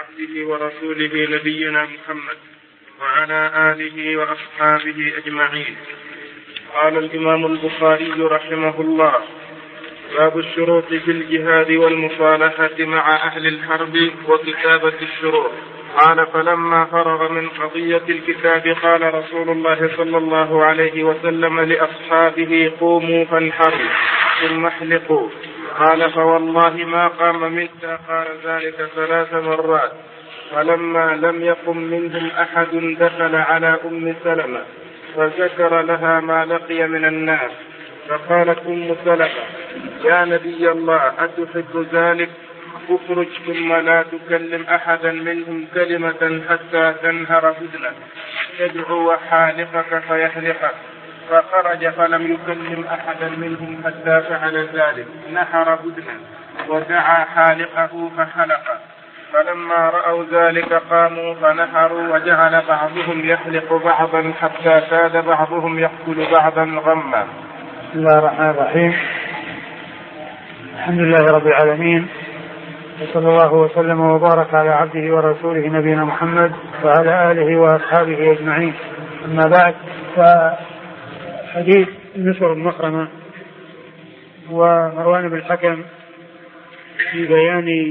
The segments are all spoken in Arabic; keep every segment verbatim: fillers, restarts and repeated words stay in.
عبده ورسوله نبينا محمد وعلى آله وأصحابه أجمعين. قال الإمام البخاري رحمه الله: باب الشروط في الجهاد والمصالحة مع أهل الحرب وكتابة الشروط. قال: فلما فرغ من قضية الكتاب قال رسول الله صلى الله عليه وسلم لأصحابه: قوموا فانحروا ثم احلقوا. قال: فوالله ما قام منا قال ذلك ثلاث مرات. فلما لم يقم منهم أحد دخل على أم سلمة فذكر لها ما لقي من الناس، فقالت أم سلمة: يا نبي الله، أتحب ذلك؟ اخرج ثم لا تكلم أحدا منهم كلمة حتى تنهر هدنك، يدعو حالقك فيحلقك. فخرج فلم يكلم أحدا منهم حتى فعل ذلك، نحر هدنا ودعا حالقه فحلق. فلما رأوا ذلك قاموا فنحروا، وجعل بعضهم يحلق بعضا حتى كاد بعضهم يأكل بعضا غما. بسم الله الرحمن الرحيم. الحمد لله رب العالمين، وصلى الله وسلم وبارك على عبده ورسوله نبينا محمد وعلى آله وأصحابه أجمعين. أما بعد، فحديث مسور المخرمة ومروان بن الحكم في بيان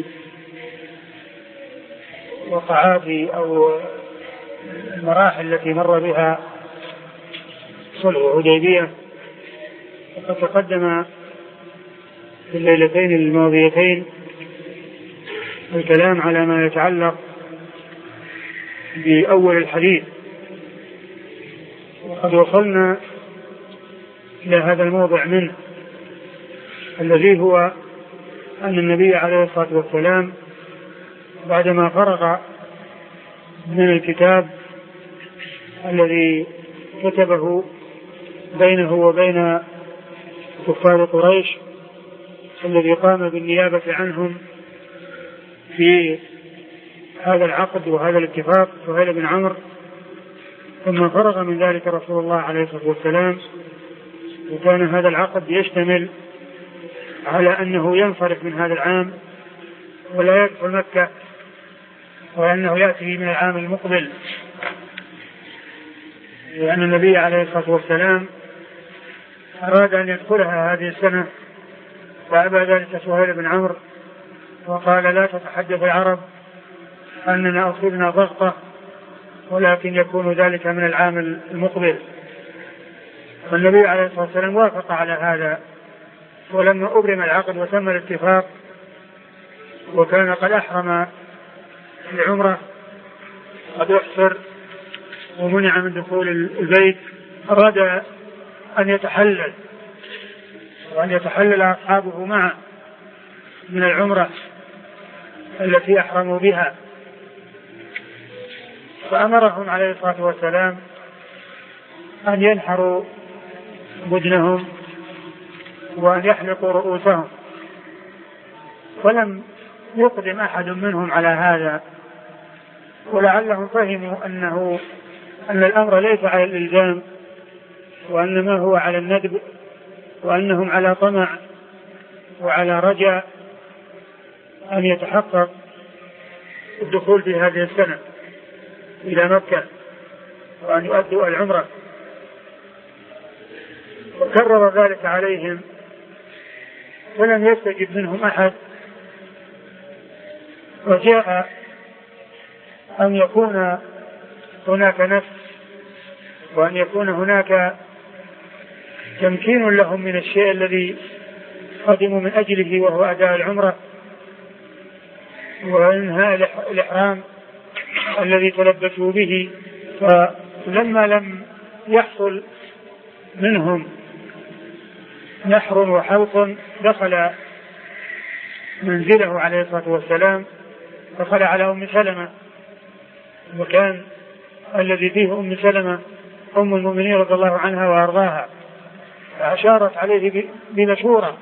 وقعات أو المراحل التي مر بها صلح الحديبية، وقد تقدم في الليلتين الماضيتين الكلام على ما يتعلق بأول الحديث، وقد وصلنا إلى هذا الموضع منه الذي هو أن النبي عليه الصلاة والسلام بعدما فرغ من الكتاب الذي كتبه بينه وبين كفار قريش الذي قام بالنيابة عنهم في هذا العقد وهذا الاتفاق، سهيل بن عمرو، ثم فرغ من ذلك رسول الله عليه الصلاة والسلام، وكان هذا العقد يشتمل على أنه ينصرف من هذا العام ولا يدخل مكة، وأنه يأتي من العام المقبل، لأن النبي عليه الصلاة والسلام أراد أن يدخلها هذه السنة، فأبى ذلك سهيل بن عمرو وقال: لا تتحدث العرب أننا أصبنا ضغطة، ولكن يكون ذلك من العام المقبل. والنبي عليه الصلاة والسلام وافق على هذا، ولما أبرم العقد وتم الاتفاق وكان قد أحرم العمرة قد أحصر ومنع من دخول البيت، أراد أن يتحلل وأن يتحلل أصحابه معه من العمرة التي أحرموا بها، فأمرهم عليه الصلاة والسلام أن ينحروا بدنهم وأن يحلقوا رؤوسهم، ولم يقدم أحد منهم على هذا، ولعلهم فهموا أنه أن الأمر ليس على الإلزام وأنما هو على الندب، وأنهم على طمع وعلى رجاء أن يتحقق الدخول في هذه السنة إلى مكة وأن يؤدوا العمرة. وكرر ذلك عليهم ولم يستجب منهم أحد، وجاء أن يكون هناك نفس وأن يكون هناك تمكين لهم من الشيء الذي قدموا من أجله، وهو أداء العمرة وإنهاء الإحرام الذي تلبسوا به. فلما لم يحصل منهم نحر وحلق دخل منزله عليه الصلاة والسلام، دخل على أم سلمة، وكان الذي فيه أم سلمة أم المؤمنين رضي الله عنها وأرضاها، فأشارت عليه بمشورة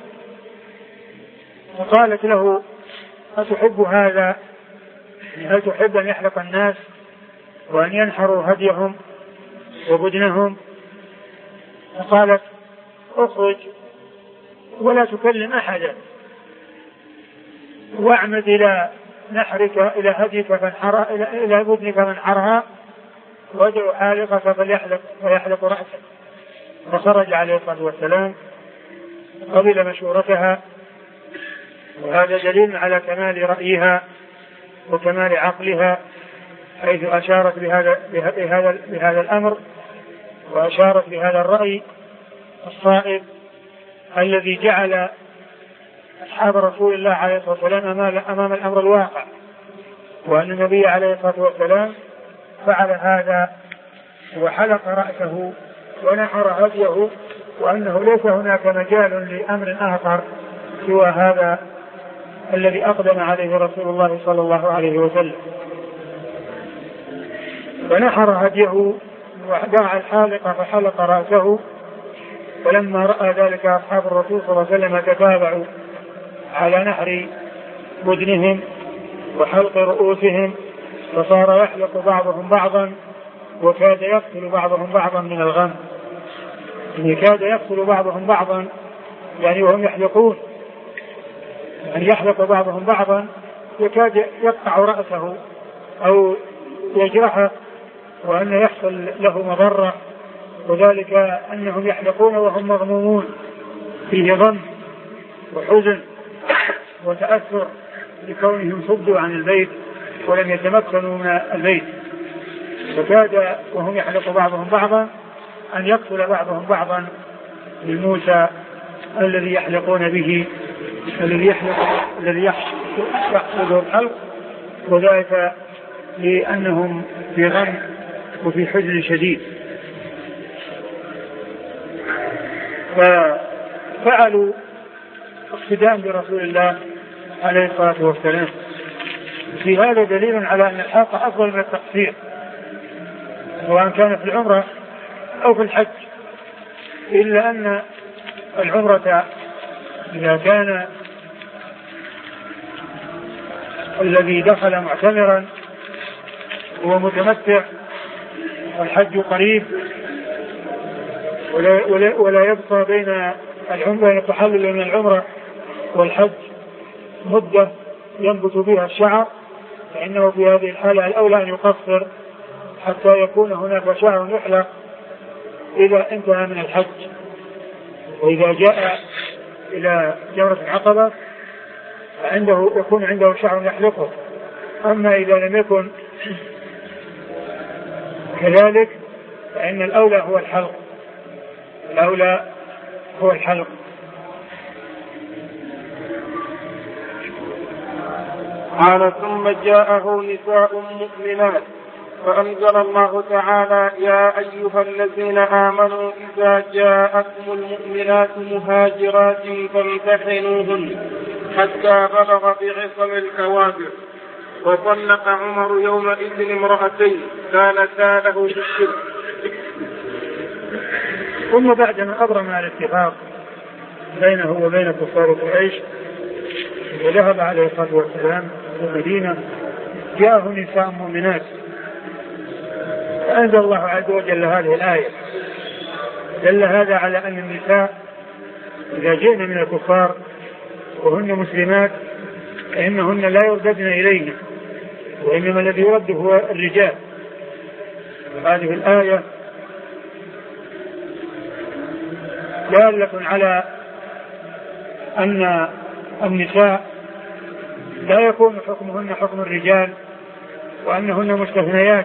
وقالت له: أتحب هذا؟ هل تحب أن يحلق الناس وأن ينحروا هديهم وبدنهم؟ فقالت: اخرج ولا تكلم أحدا واعمد إلى نحرك إلى هديك فانحرها إلى إلى بدنك فانحرها وادع حالقك فليحلق ويحلق رأسك. فخرج عليه الصلاة والسلام قبل مشورتها، وهذا دليل على كمال رأيها وكمال عقلها، حيث أشارت بهذا بهذا بهذا الأمر، وأشارت بهذا الرأي الصائب الذي جعل أصحاب رسول الله عليه الصلاة والسلام أمام الأمر الواقع، وأن النبي عليه الصلاة والسلام فعل هذا وحلق رأسه ونحر هديه، وأنه ليس هناك مجال لأمر آخر سوى هذا الذي أقدم عليه رسول الله صلى الله عليه وسلم. فنحر هديه ودعا الحالق فحلق رأسه. ولما رأى ذلك أصحاب الرسول صلى الله عليه وسلم تتابعوا على نحر بدنهم وحلق رؤوسهم، فصار يحلق بعضهم بعضا وكاد يقتل بعضهم بعضا من الغم. يعني كاد يقتل بعضهم بعضا يعني وهم يحلقون، يعني يحلق بعضهم بعضا يكاد يقطع رأسه أو يجرحه، وأن يحصل له مضرة، وذلك أنهم يحلقون وهم مغمومون فيه ضم وحزن وتأثر لكونهم صدوا عن البيت ولم يتمكنوا من البيت. فكاد وهم يحلق بعضهم بعضا أن يقتل بعضهم بعضا لموسى الذي يحلقون به، الذي يحلق الذي يحصل الحلق، وذلك لأنهم في غم وفي حزن شديد. ففعلوا اقتداء برسول الله عليه الصلاة والسلام. في هذا دليل على أن الحلق أفضل من التقصير، سواء كان في العمرة أو في الحج، إلا أن العمرة إذا كان الذي دخل معتمرا هو متمتع والحج قريب، ولا, ولا, ولا يبقى بين العمرة التحلل من العمرة والحج مدة ينبت بها الشعر، فإنه في هذه الحالة الأولى أن يقصر حتى يكون هناك شعر يحلق إذا انتهى من الحج. وإذا جاء إلى جمرة العقبة فعنده يكون عنده شعر يحلقه. أما إذا لم يكن كذلك فإن الأولى هو الحلق، الأولى هو الحلق. قال ثم جاءه نساء مؤمنات فأنزل الله تعالى يا أيها الذين آمنوا إذا جاءتكم المؤمنات مهاجرات فامتحنوهن حتى بلغ بعصم الكوابر. وطلق عمر يومئذ امرأتين كانتا له بالشرك. ثم بعدما أبرم الاتفاق بينه وبين كفار قريش وذهب عليه الصلاة والسلام إلى المدينة، جاءه نساء مؤمنات، فأنزل الله عز وجل هذه الآية. دل هذا على أن النساء إذا جئن من الكفار وهن مسلمات فإنهن لا يرددن إلينا، وإنما الذي يرد هو الرجال. هذه الآية دالة على أن النساء لا يكون حكمهن حكم الرجال، وأنهن مستثنيات،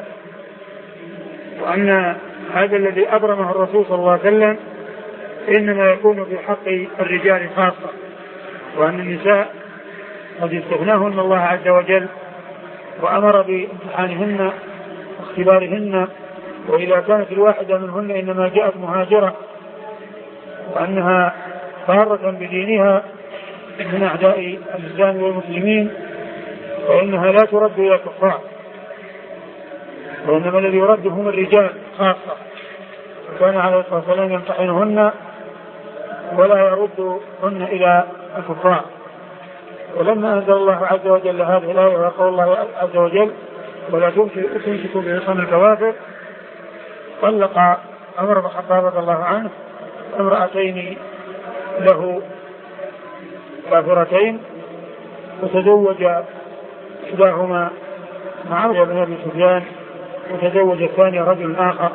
وأن هذا الذي أبرمه الرسول صلى الله عليه وسلم إنما يكون في حق الرجال خاصة، وأن النساء قد استثناهن الله عز وجل وأمر بامتحانهن واختبارهن. وإذا كانت الواحدة منهن إنما جاءت مهاجرة وأنها فارة بدينها من أعداء الإسلام والمسلمين فإنها لا ترد إلى الكفار، وإنما الذي يرد هم الرجال خاصة. وكان عليه الصلاة والسلام يمتحنهن ولا يردهن إلى الكفار. ولما أنزل الله عز وجل هذه الآية وقال الله عز وجل ولا تمسكوا بعصم الكوافر، طلق عمر بن الخطاب رضي الله عنه امرأتين له كافرتين، وتزوج إحداهما معاوية بن أبي سفيان وتزوج الثاني رجل آخر.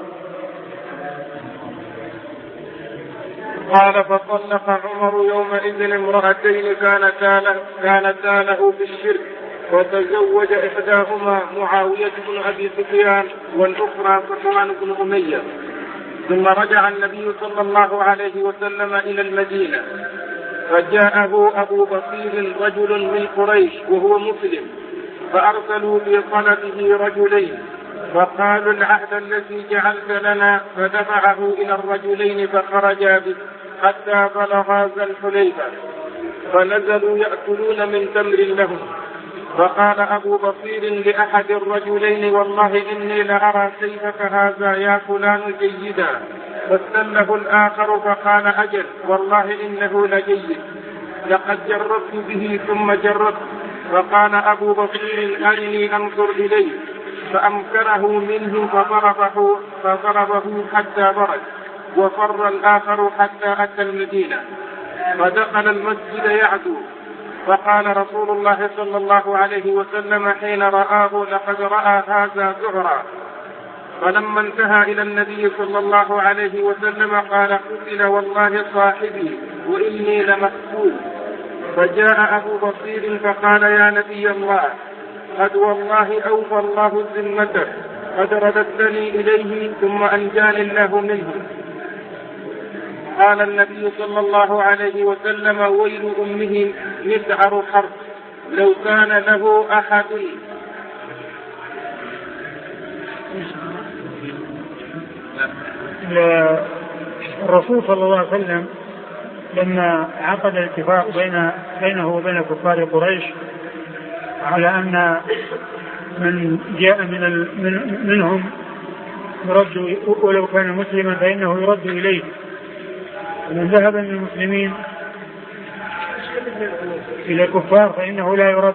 قال فطلق عمر يومئذ امرأتين كانتا له, كانتا له بالشرك وتزوج إحداهما معاوية بن أبي سفيان والأخرى صفوان بن أمية. ثم رجع النبي صلى الله عليه وسلم إلى المدينة فجاءه أبو بصير رجل من قريش وهو مسلم فأرسلوا في طلبه رجلين فقالوا العهد الذي جعلت لنا فدفعه إلى الرجلين فخرجا به حتى بلغا ذا الحليفة فنزلوا يأكلون من تمر لهم. فقال أبو بصير لأحد الرجلين والله إني لأرى سيفك هذا يا فلان جيدا. فاستله الآخر فقال أجل والله إنه لجيد لقد جربت به ثم جربت. فقال أبو بصير أرني أنظر إليه فأمكنه منه فضربه, فضربه حتى برد وفر الآخر حتى أتى المدينة فدخل المسجد يعدو. فقال رسول الله صلى الله عليه وسلم حين رآه لقد رأى هذا زهرا. فلما انتهى إلى النبي صلى الله عليه وسلم قال قتل والله صاحبي وإني لمقتول. فجاء أبو بصير فقال يا نبي الله قد والله أوفى الله ذمتك قد رددتني إليه ثم أنجاني الله منه. قال النبي صلى الله عليه وسلم ويل أمه مسعر حرب لو كان له أحد. الرسول صلى الله عليه وسلم لما عقد الاتفاق بين بينه وبين كفار قريش على أن من جاء من من منهم يرد ولو كان مسلما فإنه يرد إليه ومن ذهب من المسلمين إلى الكفار فإنه لا يرد.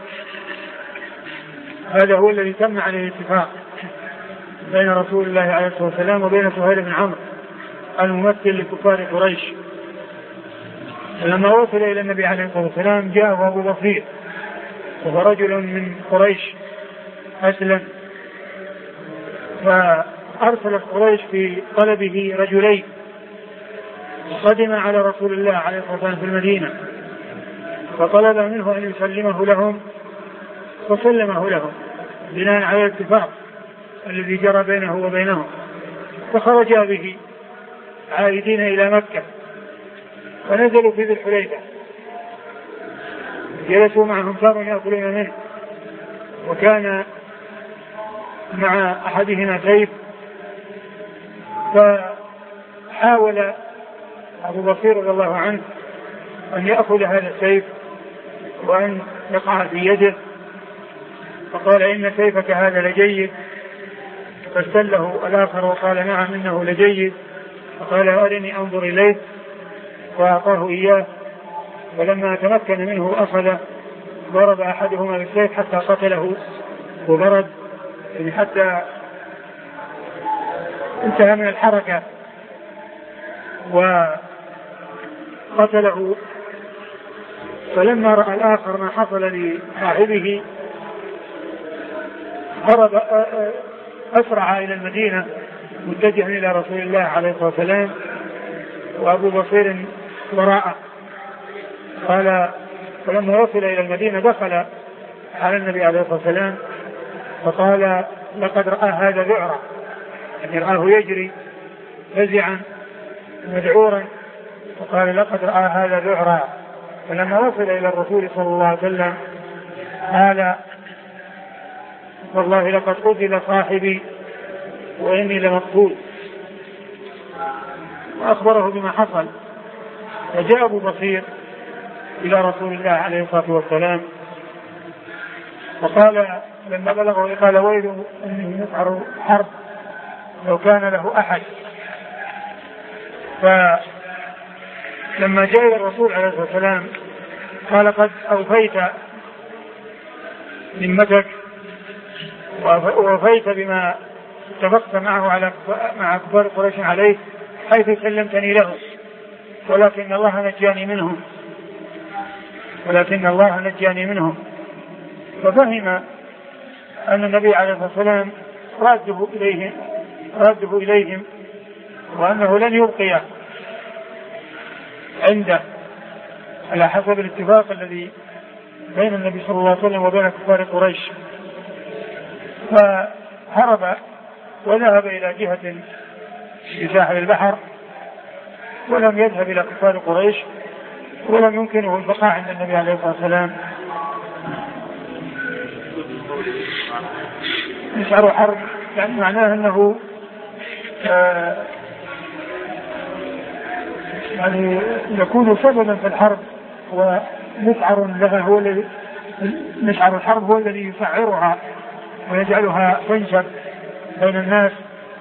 هذا هو الذي تم عليه الاتفاق بين رسول الله عليه الصلاة والسلام وبين سهيل بن عمرو الممثل لكفار قريش. لما وصل إلى النبي عليه الصلاة والسلام جاءه أبو بصير وهو رجل من قريش أسلم. فأرسلت قريش في طلبه رجلين قدم على رسول الله عليه الصلاة والسلام في المدينة فطلب منه أن يسلمه لهم فسلمه لهم بناء على الاتفاق الذي جرى بينه وبينهم. فخرجا به عائدين إلى مكة ونزلوا في ذي الحليفة جلسوا معهم كانوا يأكلون منه وكان مع أحدهما سيف. فحاول أبو بصير رضي الله عنه أن يأخذ هذا السيف وأن يقع في يده فقال إن سيفك هذا لجيد. فاستله الآخر وقال نعم إنه لجيد. فقال أرني أنظر إليه وأعطاه إياه. ولما تمكن منه أخذ ضرب أحدهما بالسيف حتى قتله وبرد يعني حتى انتهى من الحركة وقتله. فلما رأى الآخر ما حصل لصاحبه هرب أسرع إلى المدينة متجها إلى رسول الله عليه الصلاة والسلام وأبو بصير وراءه. قال فلما وصل إلى المدينة دخل على النبي عليه الصلاة والسلام فقال لقد رأى هذا ذعرا يعني رآه يجري فزعا مذعورا فقال لقد رأى هذا ذعرا. فلما وصل إلى الرسول صلى الله عليه وسلم قال والله لقد قتل صاحبي وإني لمقتول وأخبره بما حصل. فجاء أبو بصير إلى رسول الله عليه الصلاة والسلام وقال لما بلغه قال ويل أنه يسعر حرب لو كان له أحد. فلما جاء إلى الرسول عليه الصلاة والسلام قال قد أوفيت ذمتك ووفيت بما اتفقت معه على مع كفار قريش عليه حيث سلمتني له ولكن الله نجاني منهم ولكن الله نجاني منهم ففهم أن النبي عليه الصلاة والسلام راده إليهم راده إليهم وأنه لن يبقي عنده على حسب الاتفاق الذي بين النبي صلى الله عليه وسلم وبين كفار قريش. فهرب وذهب إلى جهة في ساحل البحر ولم يذهب إلى كفار قريش ولم يمكنه البقاء عند النبي عليه الصلاة والسلام. يشعر حرب يعني معناه أنه آه يعني يكون سببا في الحرب ومسعر لها هو الذي مسعر الحرب هو الذي يسعرها ويجعلها تنشر بين الناس.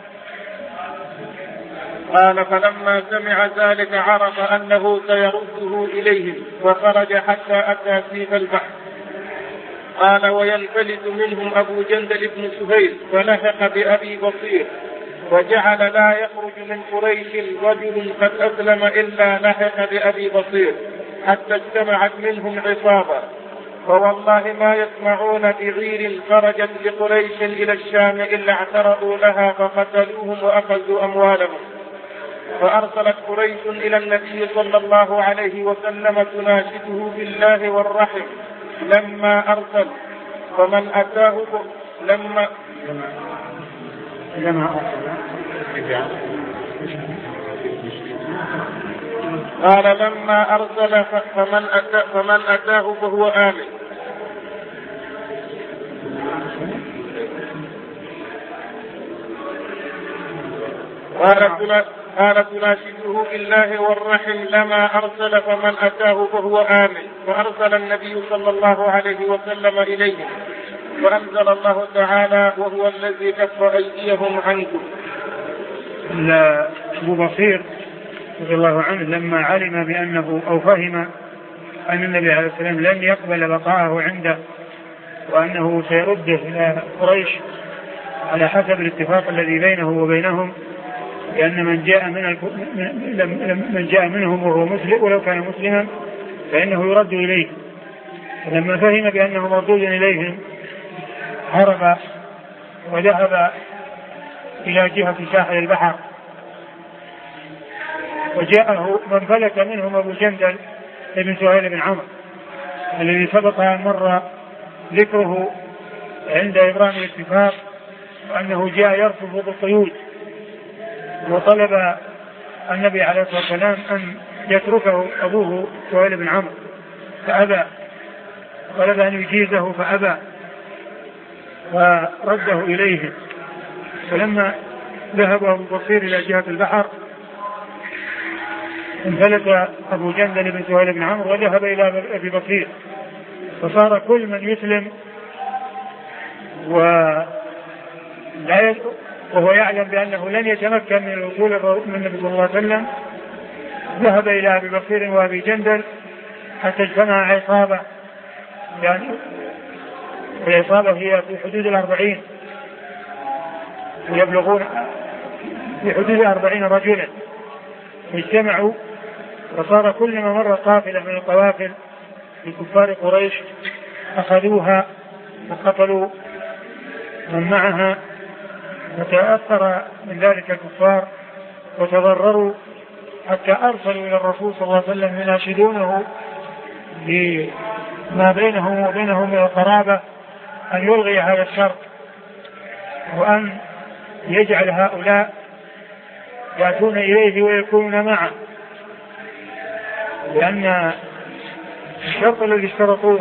قال فلما سمع ذلك عرف أنه سيرده إليهم وخرج حتى أتى سيف البحر. قال وينفلت منهم أبو جندل بن سهيل فلحق بأبي بصير وجعل لا يخرج من قريش رجل قد أسلم إلا لحق بأبي بصير حتى اجتمعت منهم عصابة فوالله ما يسمعون بعير خرجت لقريش إلى الشام إلا اعترضوا لها فقتلوهم وأخذوا أموالهم. فأرسلت قريش إلى النبي صلى الله عليه وسلم تناشده بالله والرحم لما أرسل فمن أتاه لما قال لما أرسل فمن أتاه, فمن أتاه فهو آمن. قال تناشده بالله والرحم لما أرسل فمن أتاه فهو آمن. فأرسل النبي صلى الله عليه وسلم إليهم فأنزل الله تعالى وهو الذي كف أيديهم عنكم. أبو بصير رضي الله عنه لما علم بأنه أو فهم أن النبي عليه السلام لن يقبل بقاءه عنده وأنه سيرده إلى قريش على حسب الاتفاق الذي بينه وبينهم لأن من جاء من من جاء منهم وهو مسلم ولو كان مسلما فإنه يرد إليه. فلما فهم بأنه مردود إليهم هرب وذهب إلى جهة ساحل البحر وجاءه من فلت منهم أبو جندل بن سهيل بن عمرو الذي سبق أن مر ذكره عند إبرام الاتفاق وأنه جاء يرفض بالقيود وطلب النبي عليه الصلاة والسلام أن يتركه أبوه سهيل بن عمرو فأبى طلب أن يجيزه فأبى فرده إليه. فلما ذهب أبو بصير إلى جهة البحر انفلت أبو جندل بن سهيل بن عمرو وذهب إلى أبي بصير فصار كل من يسلم وهو يعلم بأنه لن يتمكن من الوصول من النبي صلى الله عليه وسلم ذهب إلى أبي بصير وأبي جندل حتى اجتمع عصابة يعني العصابة هي في حدود الأربعين ويبلغون في حدود أربعين رجلا اجتمعوا وصار كل ما مر قافلة من القوافل من كفار قريش أخذوها وقتلوا من معها وتأثر من ذلك الكفار وتضرروا حتى أرسلوا إلى الرسول صلى الله عليه وسلم يناشدونه بما بينهم وبينهم من القرابة أن يلغي هذا الشرط وأن يجعل هؤلاء يأتون إليه ويكونون معه لأن الشرط الذي اشترطوه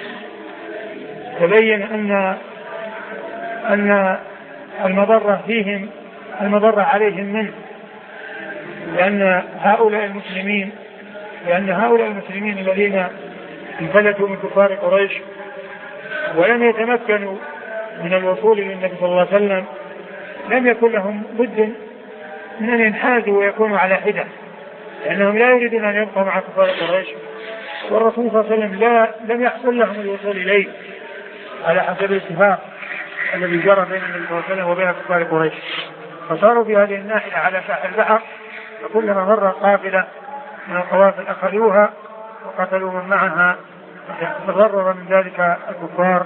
تبين أن أن المضرة فيهم المضرة عليهم منه لأن هؤلاء المسلمين لأن هؤلاء المسلمين الذين انفلتوا من كفار قريش ولم يتمكنوا من الوصول للنبي صلى الله عليه وسلم لم يكن لهم بد من أن ينحازوا ويكونوا على حدة لأنهم لا يريدون أن يبقوا مع كفار قريش والرسول صلى الله عليه وسلم لا لم يحصل لهم الوصول إليه على حسب الاتفاق الذي جرى بين النبي صلى الله عليه وسلم وبين كفار قريش فصاروا في هذه الناحية على ساحل البحر فكلما مر قافلة من القوافل أخذوها وقتلوا من معها تضرر من ذلك الكفار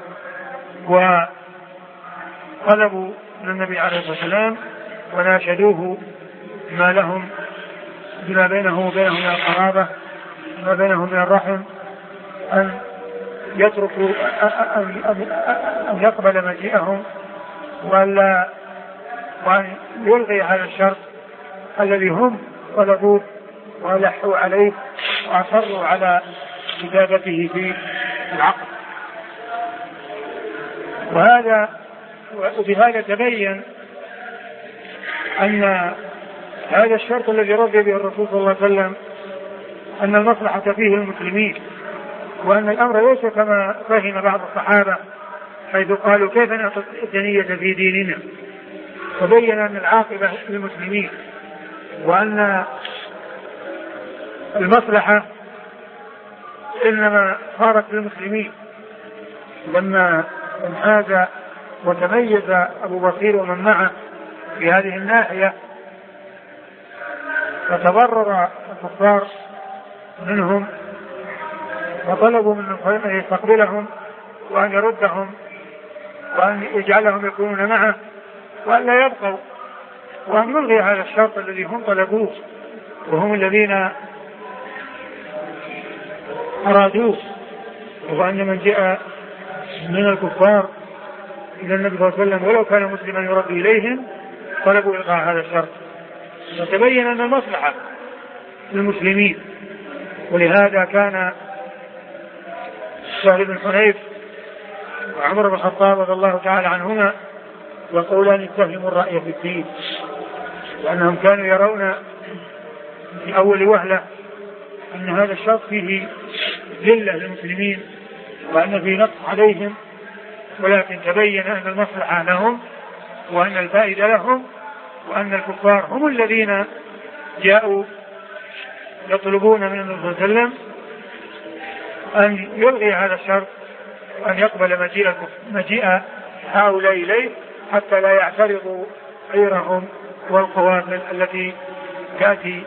وطلبوا من النبي عليه الصلاة والسلام وناشدوه ما لهم بما بينه وبينهم من القرابة ما بينهم من الرحم أن يتركوا أن يقبل مجيئهم وأن يلغي هذا الشرط الذي هم طلبوه ولحوا عليه وأصروا على كتابته في العقد. وهذا وبهذا تبين أن هذا الشرط الذي رضي به الرسول صلى الله عليه وسلم أن المصلحة فيه المسلمين، وأن الأمر ليس كما فهم بعض الصحابة حيث قالوا كيف نعطي الدنية في ديننا، وبين أن العاقبة للمسلمين وأن المصلحة إنما صارت للمسلمين. لما انحاز وتميز أبو بكر ومن معه في هذه الناحية فتضرر الكفار منهم وطلبوا منهم أن يستقبلهم وأن يردهم وأن يجعلهم يكونون معه وأن لا يبقوا وأن يلغي هذا الشرط الذي هم طلبوه وهم الذين أرادوه، وأن من جاء من الكفار إلى النبي صلى الله عليه وسلم ولو كان مسلما يرد إليهم طلبوا إلغاء هذا الشرط. فتبين أن المصلحة للمسلمين، ولهذا كان سهل بن حنيف وعمر بن الخطاب رضي الله تعالى عنهما يقولان اتهموا الرأي في الدين، لأنهم كانوا يرون في أول وهلة أن هذا الشرط فيه ذلة للمسلمين وأن فيه نقص عليهم، ولكن تبين أن المصلحة لهم وأن الفائدة لهم وأن الكفار هم الذين جاءوا يطلبون من النبي صلى الله عليه وسلم أن يلغي هذا الشرط وأن يقبل مجيء, مجيء هؤلاء إليه حتى لا يعترضوا غيرهم والقوافل التي تأتي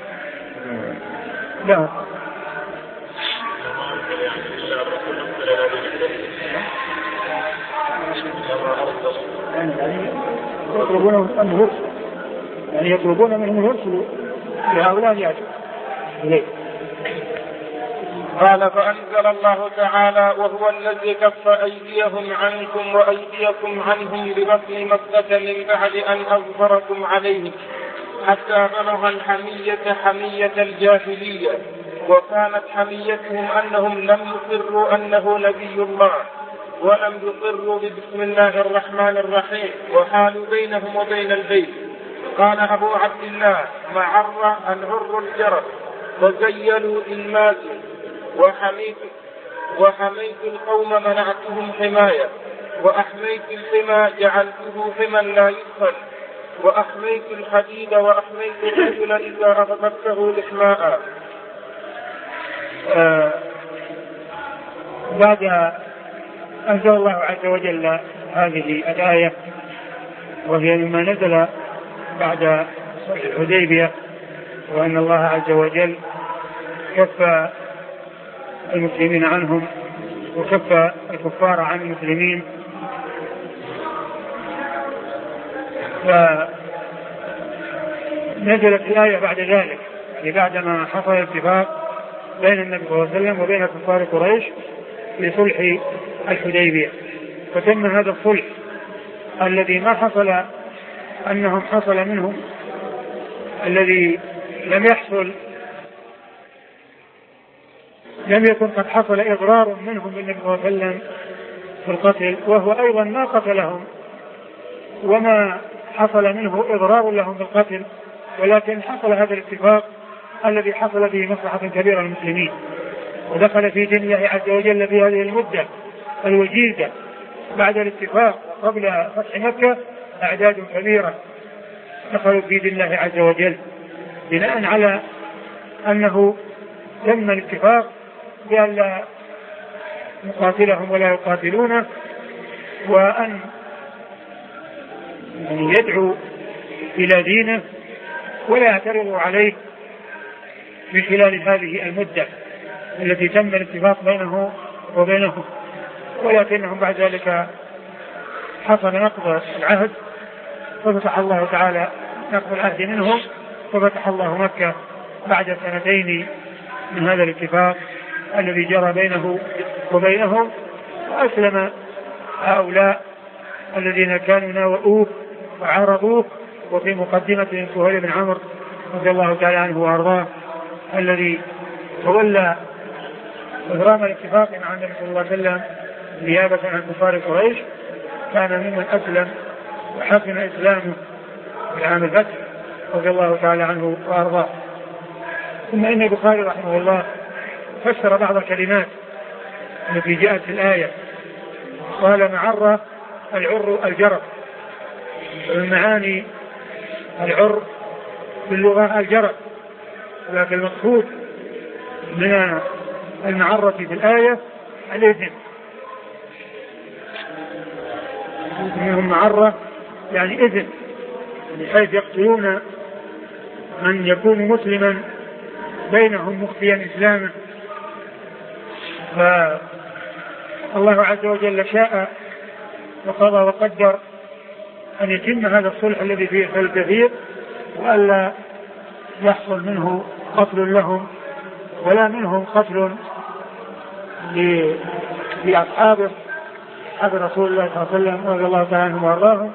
لهم. يعني يطلبون أن يرسلوا يعني يطلبون منهم يرسلوا لهؤلاء يأتوا إليه. قال فأنزل الله تعالى وهو الذي كف أيديهم عنكم وأيديكم عنهم ببطن مكة من بعد أن أظفركم عليهم حتى بلغ الحمية حمية الجاهلية، وكانت حميتهم أنهم لم يقروا أنه نبي الله ولم يقروا بسم الله الرحمن الرحيم وحالوا بينهم وبين البيت. قال أبو عبد الله معر العر الجرس وزيلوا إن ماتوا وحميت, وحميت القوم منعتهم حماية وأحميت الحمى جعلته حما لا يدخل وأحميت الحديد وأحميت الرجل إذا أغضبته لحماء. آه بعد أنزل الله عز وجل هذه الآية وهي مما نزل بعد صلح الحديبية، وأن الله عز وجل كف المسلمين عنهم وكف الكفار عن المسلمين، فنزلت الآية بعد ذلك يعني بعدما حصل اتفاق بين النبي صلى الله عليه وسلم وبين كفار قريش لصلح الحديبية. فتم هذا الصلح الذي ما حصل أنهم حصل منهم الذي لم يحصل لم يكن قد حصل إضرار منهم بالنبي صلى الله عليه وسلم في القتل، وهو أيضا ما قتلهم وما حصل منه إضرار لهم بالقتل، ولكن حصل هذا الاتفاق الذي حصل به مصلحة كبيرة للمسلمين. ودخل في دين الله عز وجل في هذه المدة الوجيزة بعد الاتفاق قبل فتح مكة أعداد كبيرة دخلوا في دين الله عز وجل بناء على أنه تم الاتفاق بأن لا نقاتلهم ولا يقاتلونه، وأن يعني يدعو إلى دينه ولا يعترضوا عليه من خلال هذه المدة التي تم الاتفاق بينه وبينهم، ولكنهم بعد ذلك حصل نقض العهد ففتح الله تعالى نقض العهد منهم، ففتح الله مكة بعد سنتين من هذا الاتفاق الذي جرى بينه وبينهم، وأسلم هؤلاء الذين كانوا ناوؤوه وعارضوه، وفي مقدمة سهيل بن عمرو رضي الله تعالى عنه وأرضاه الذي تولى إبرام الاتفاق مع النبي صلى الله عليه وسلم نيابة عن كفار قريش، كان ممن أسلم وحسن إسلامه في عام الفتح رضي الله تعالى عنه وأرضاه. ثم إن البخاري رحمه الله فسر بعض الكلمات التي جاءت في الآية، قال معرة العر الجرب، ومن معاني العر باللغة الجرب، ولكن المقصود من المعرة في الآية الإذن، منهم معرة يعني إذن، بحيث يقتلون من يكون مسلما بينهم مخفيا إسلامه. فالله عز وجل شاء وقضى وقدر أن يتم هذا الصلح الذي فيه خير كثير، وألا يحصل منه قتل لهم ولا منهم قتل لأصحابه أصحاب رسول الله صلى الله عليه وسلم رضي الله تعالى عنهم وأرضاهم،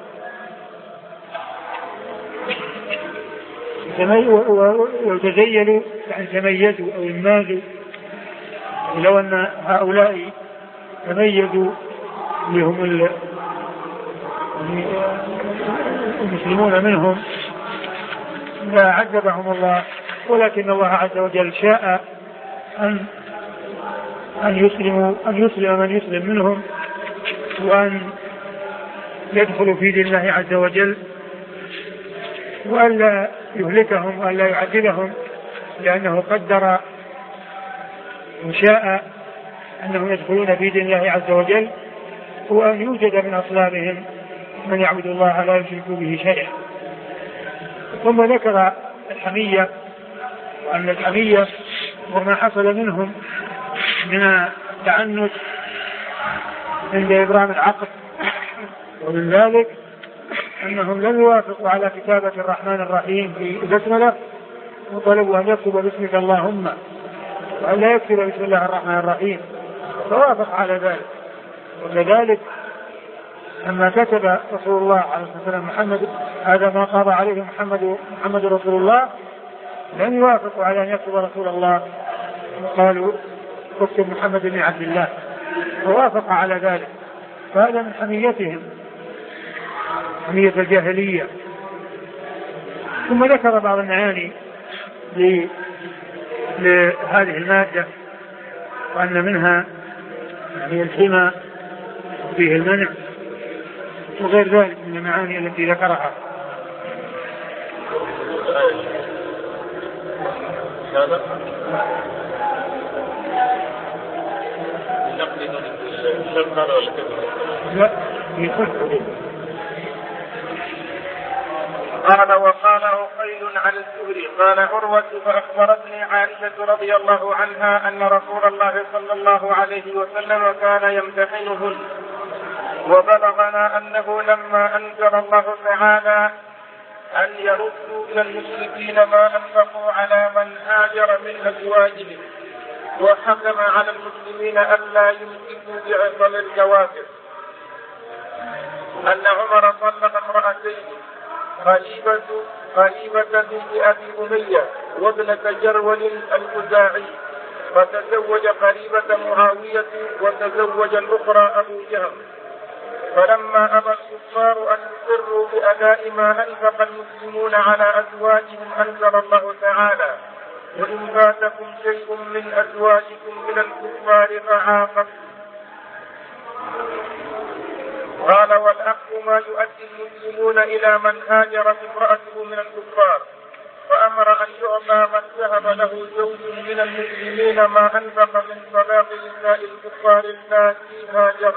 ويتزيلوا يعني تميزوا أو يمازوا. لو أن هؤلاء تميزوا لهم المسلمون منهم لا عذبهم الله، ولكن الله عز وجل شاء أن أن يسلموا أن يسلم من يسلم منهم، وأن يدخلوا في دين الله عز وجل، وأن لا يهلكهم وأن لا يعذبهم، لأنه قدر وشاء أنهم يدخلون في دين الله عز وجل، وأن يوجد من أصلابهم من يعبد الله لا يشرك به شيئا. ثم ذكر الحمية، وأن الحمية وما حصل منهم من التعنت عند إبرام العقد، ومن ذلك أنهم لم يوافقوا على كتابة الرحمن الرحيم في البسملة، وطلبوا أن يكتب باسمك اللهم، وأن لا يكتب بسم الله الرحمن الرحيم، فوافق على ذلك. وكذلك لما كتب رسول الله عليه الصلاة والسلام محمد هذا ما قضى عليه محمد محمد رسول الله، لم يوافقوا على أن يكتب رسول الله، قالوا اكتب محمد بن عبد الله، فوافق على ذلك. فهذا من حميتهم، حمية الجاهلية. ثم ذكر بعض المعاني لهذه المادة، وأن منها يعني الحمى فيه المنع، وغير ذلك من المعاني التي ذكرها. لا يخف. قال وقال عقيل عن الزهري قال عروة فأخبرتني عائشة رضي الله عنها أن رسول الله صلى الله عليه وسلم كان يمتحنهن، وبلغنا أنه لما أنزل الله تعالى أن يردوا إلى المشركين ما أنفقوا على من هاجر من أزواجهم، وحكم على المسلمين ألا يمسكوا بعصم الكوافر، أن عمر طلق امرأتين، قريبة قريبة بنت أبي أمية وابنة جرول الخزاعي، فتزوج قريبة معاوية وتزوج الأخرى أبو جهم. فلما أبى الكفار أن يقروا بأداء ما أنفق المسلمون على أزواجهم أنزل الله تعالى وإن فاتكم شيء من أزواجكم من الكفار فعاقبتم. قال والحق ما يؤدي المسلمون إلى من هاجر امرأته من الكفار، فأمر أن يعطى من ذهب له زوج من المسلمين ما أنفق من صداق نساء الكفار اللاتي هاجرن.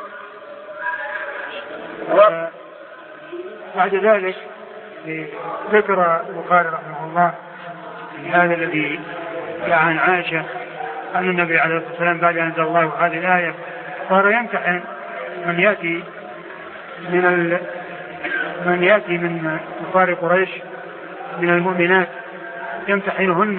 بعد ذلك ذكر البخاري رحمه الله في هذا الذي جاء عن عائشة أن النبي عليه الصلاة والسلام بعد أن أنزل الله هذه الآية صار يمتحن من يأتي من ال... من يأتي من كفار قريش من المؤمنات يمتحنهن.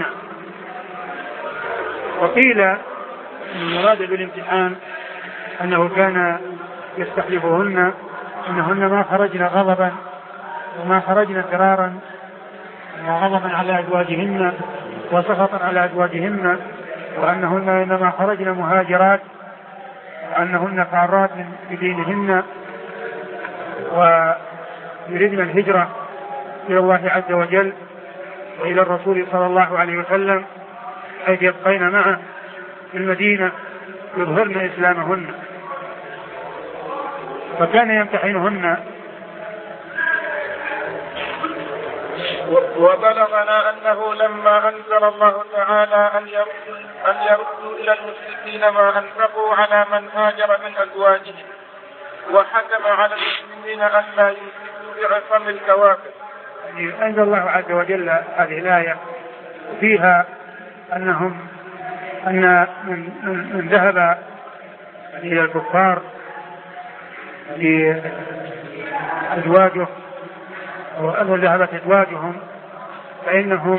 وقيل المراد بالامتحان أنه كان يستحلفهن أنهن ما خرجن غضبا وما خرجن فرارا وغضبا على أزواجهن وسخطا على أزواجهن، وأنهن إنما خرجن مهاجرات وأنهن فارات من دينهن ويريدن الهجرة إلى الله عز وجل وإلى الرسول صلى الله عليه وسلم حيث يبقين معه في المدينة يظهرن إسلامهن، فكان يمتحنهن. وبلغنا أنه لما أنزل الله تعالى أن يردوا, أن يردوا إلى المشركين ما أنفقوا على من هاجر من أزواجهم، وحكم على المسلمين أن لا يمسكوا بعصم الكوافر. أنزل الله عز وجل هذه الآية فيها أنهم أن من, من ذهب إلى الكفار لأزواجه وأن ذهبت أزواجهم فإنهم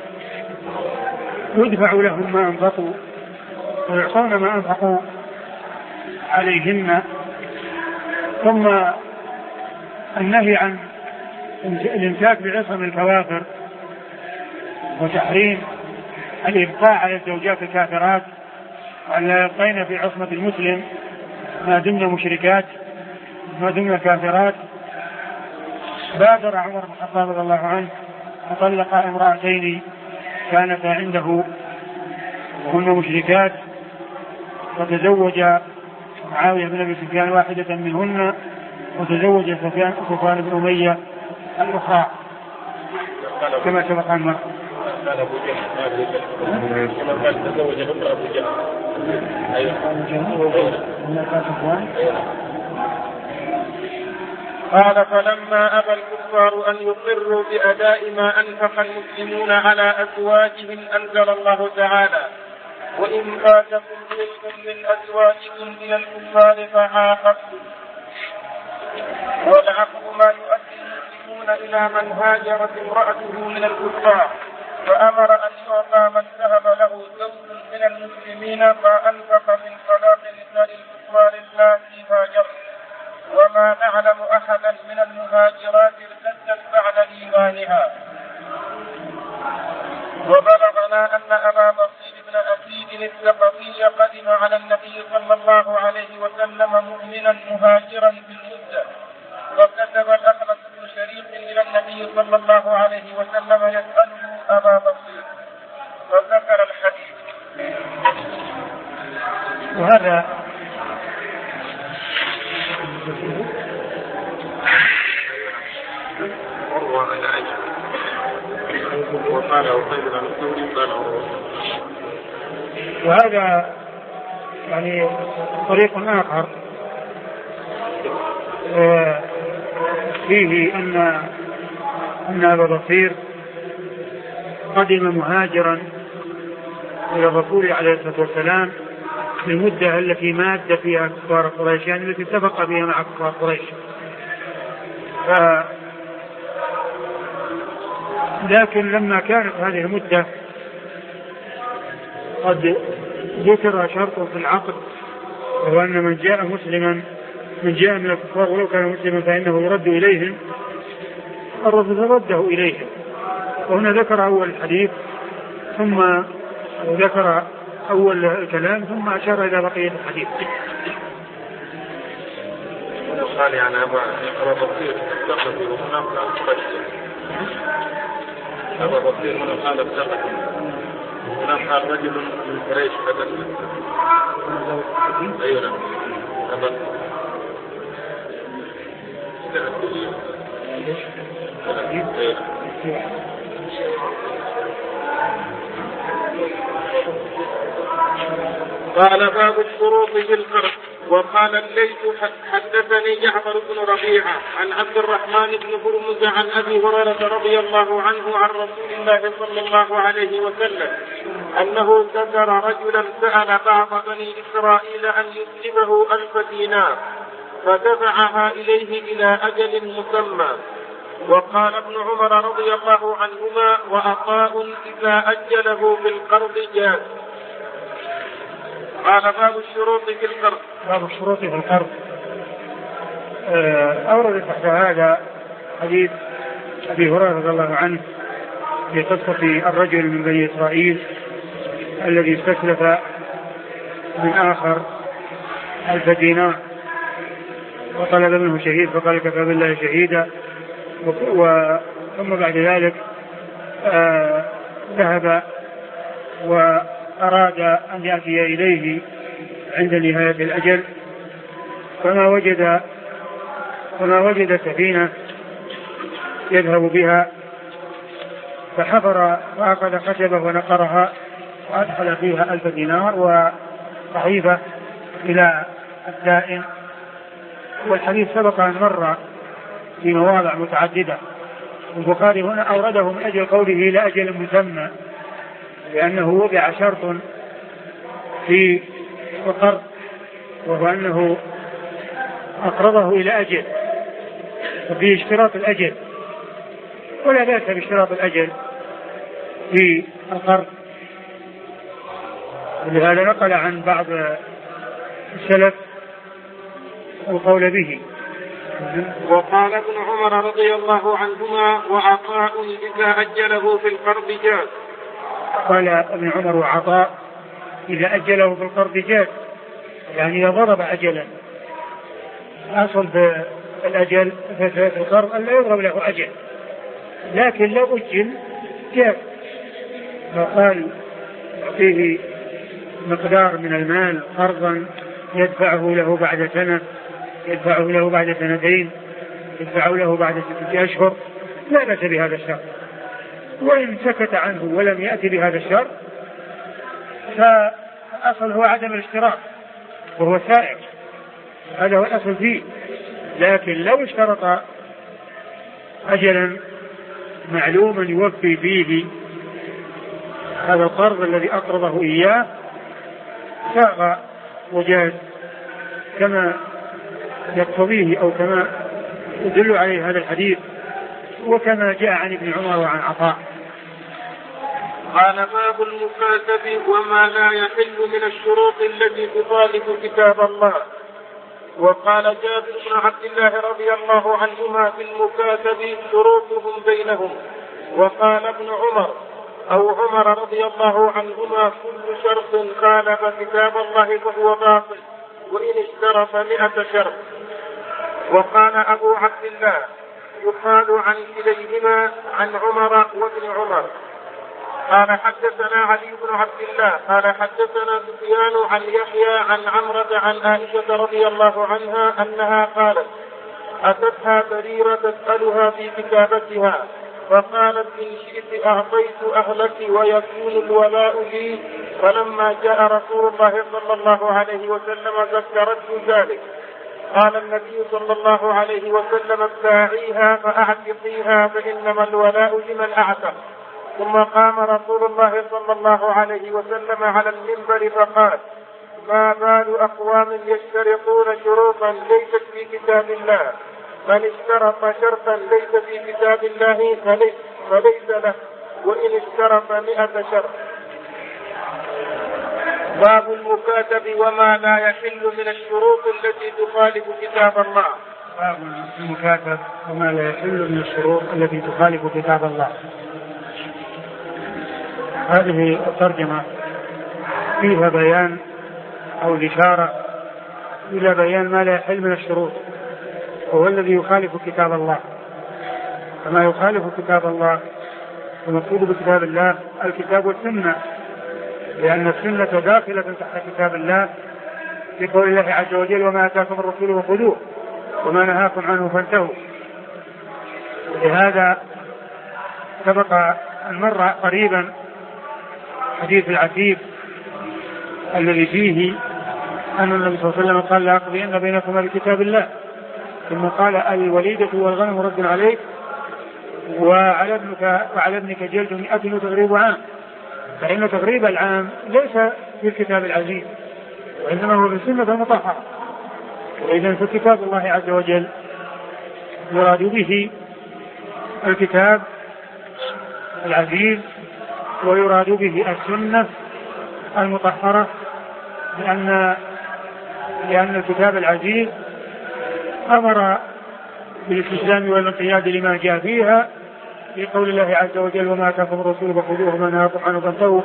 يدفع لهم ما أنفقوا ويعطون ما أنفقوا عليهن. ثم النهي عن الامساك بعصم الكوافر وتحريم الإبقاء على الزوجات الكافرات وأن لا يبقين في عصمة المسلم ما دمن مشركات ما دمن كافرات. بادر عمر بن الخطاب رضي الله عنه وطلق امرأتين كانتا عنده وهن مشركات، وتزوج معاوية بن أبي سفيان واحدة منهن وتزوج سفيان بن أمية الأخرى كما سبق عنه. قال أبو جهل كما قال تزوج امرأة أبو جهل. قال فلما أبى الكفار أن يقروا بأداء ما أنفق المسلمون على أزواجهم أنزل الله تعالى وإن فاتكم شيء من أزواجكم إلى الكفار فعاقبتم والعقل ما يؤدي المسلمون إلى من هاجرت امرأته من الكفار، فأمر أن يعطى من ذهب له زوج من المسلمين ما أنفق من صلاة نساء الكفار اللاتي هاجرن، وما نعلم أحدا من المهاجرات ارتدت بعد إيمانها. وبلغنا أن أبا بصير بن أسيد الثقفي قدم على النبي صلى الله عليه وسلم مؤمنا مهاجرا في الجدة، فكتب الأخنس بن شريك إلى النبي صلى الله عليه وسلم يسأله أبا بصير فذكر الحديث. وهذا وهذا يعني طريق آخر فيه أن أن أبا بصير قدم مهاجرا إلى الرسول عليه الصلاة والسلام في المدة التي ماد فيها كفار قريش، يعني التي اتفق بها مع كفار قريش. ف... لكن لما كانت هذه المدة قد ذكر شرط في العقد وهو أن من جاء مسلما من جاء من الكفار ولو كان مسلما فإنه يرد إليهم، الرسول رده إليهم. وهنا ذكر أول الحديث ثم ذكر أول الكلام ثم أشار إلى بقية الحديث. قال يعني أبا بصير استقبل وهنا قال أبا بصير من قال استقبل وهنا قال رجل من قريش حدث. أيوة نعم أبا قال باب الشروط في القرض. وقال الليث حدثني جعفر بن ربيعة عن عبد الرحمن بن هرمز عن أبي هريرة رضي الله عنه عن رسول الله صلى الله عليه وسلم أنه ذكر رجلا سأل بعض بني إسرائيل أن يسلمه ألف دينار فدفعها إليه إلى أجل مسمى. وقال ابن عمر رضي الله عنهما وعطاء إذا أجله بالقرض جاز. قال باب الشروط في القرض. باب الشروط في القرض. أورد تحت هذا حديث أبي هريرة رضي الله عنه في قصة الرجل من بني إسرائيل الذي استسلف من آخر ألف دينار وطلب منه شهيد فقال كفى بالله شهيدا، ثم بعد ذلك آه ذهب وأراد أن يأتي إليه عند نهاية الأجل فما وجد فما وجد سفينة يذهب بها فحفر وأخذ خشبة ونقرها وأدخل فيها ألف دينار وصحيفة إلى الدائن. والحديث سبق أن مر في مواضع متعددة. البخاري هنا أورده من أجل قوله إلى أجل مسمى لأنه وضع شرط في القرض وهو أنه أقرضه إلى أجل وفيه اشتراط الأجل ولا بأس باشتراط الأجل في القرض. ولهذا نقل عن بعض السلف القول به. وقال ابن عمر رضي الله عنهما وعطاء إذا أجله في القرض جاز. قال ابن عمر وعطاء إذا أجله في القرض جاز يعني إذا ضرب أجلا. أصل في الأجل في القرض أن لا يضرب له أجل لكن لو أجل جاز. فقال فيه مقدار من المال قرضا يدفعه له بعد سنة يدفعه له بعد سنتين يدفعه له بعد ستة أشهر لا بأس بهذا الشرط. وإن سكت عنه ولم يأتي بهذا الشرط فأصل هو عدم الاشتراط وهو سائر هذا هو الأصل فيه. لكن لو اشترط أجلا معلوما يوفي فيه هذا القرض الذي أقرضه إياه ساغ وجاز كما يقتضيه أو كما يدل عليه هذا الحديث وكما جاء عن ابن عمر وعن عطاء. قال باب المكاتب وما لا يحل من الشروط التي تخالف كتاب الله. وقال جابر بن عبد الله رضي الله عنهما في المكاتب شروطهم بينهم. وقال ابن عمر أو عمر رضي الله عنهما كل شرط خالف كتاب الله فهو باطل وإن اشترط مئة شرط. وقال أبو عبد الله يقال عن كليهما عن عمر وابن عمر. قال حدثنا علي بن عبد الله قال حدثنا سفيان عن يحيى عن عمرة عن عائشة رضي الله عنها أنها قالت أتتها بريرة تسألها في كتابتها فقالت إن شئت أعطيت أهلك ويكون الولاء لي. فلما جاء رسول الله صلى الله عليه وسلم ذكرته ذلك قال النبي صلى الله عليه وسلم ابتاعيها فأعتقيها فإنما الولاء لمن أعتق. ثم قام رسول الله صلى الله عليه وسلم على المنبر فقال ما بال أقوام يشترطون شروطا ليست في كتاب الله من اشترط شرطا ليس في كتاب الله فليس, فليس له وإن اشترط مئة شرط. باب المكاتب وما لا يحل من الشروط التي تخالف كتاب الله. باب المكاتب وما لا يحل من الشروط التي تخالف كتاب الله. هذه الترجمة فيها بيان أو الإشارة إلى بيان ما لا يحل من الشروط وهو الذي يخالف كتاب الله. فما يخالف كتاب الله ومقصود بكتاب الله الكتاب والسنة لأن السنة داخلة تحت كتاب الله في قول الله عز وجل وما آتاكم الرسول فخذوه وما نهاكم عنه فانتهوا. لهذا سبق أن مر قريبا حديث العتيق الذي فيه أن النبي صلى الله عليه وسلم قال: لا أقضين بينكما بكتاب الله. ثم قال: الوليدة والغنم رد عليك، وعلى ابنك وعلى ابنك جلد مئة وتغريب عام. فإن تغريب العام ليس في الكتاب العزيز، وإنما هو في السنة المطهرة. وإذن في كتاب الله عز وجل يراد به الكتاب العزيز، ويراد به السنة المطهرة، لأن لأن الكتاب العزيز أمر بالاستسلام والانقياد لما جاء فيها، في قول الله عز وجل: وما آتاكم الرسول فخذوه وما نهاكم عنه فانتهوا،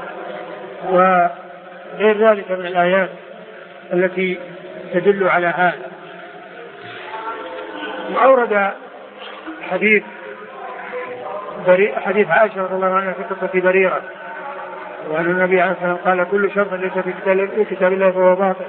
وغير ذلك من الآيات التي تدل على هذا. وأورد حديث حديث عائشة رضي الله عنها في قصة بريرة، وأن النبي عليه الصلاة والسلام قال: كل شرط ليس في كتاب الله فهو باطل.